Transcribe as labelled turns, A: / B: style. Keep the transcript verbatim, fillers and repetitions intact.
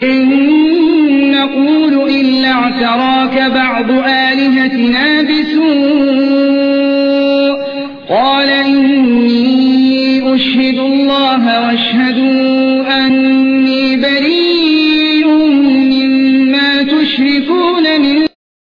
A: إن نقول إلا اعتراك بعض آلهتنا بسوء قال إني أشهد الله واشهد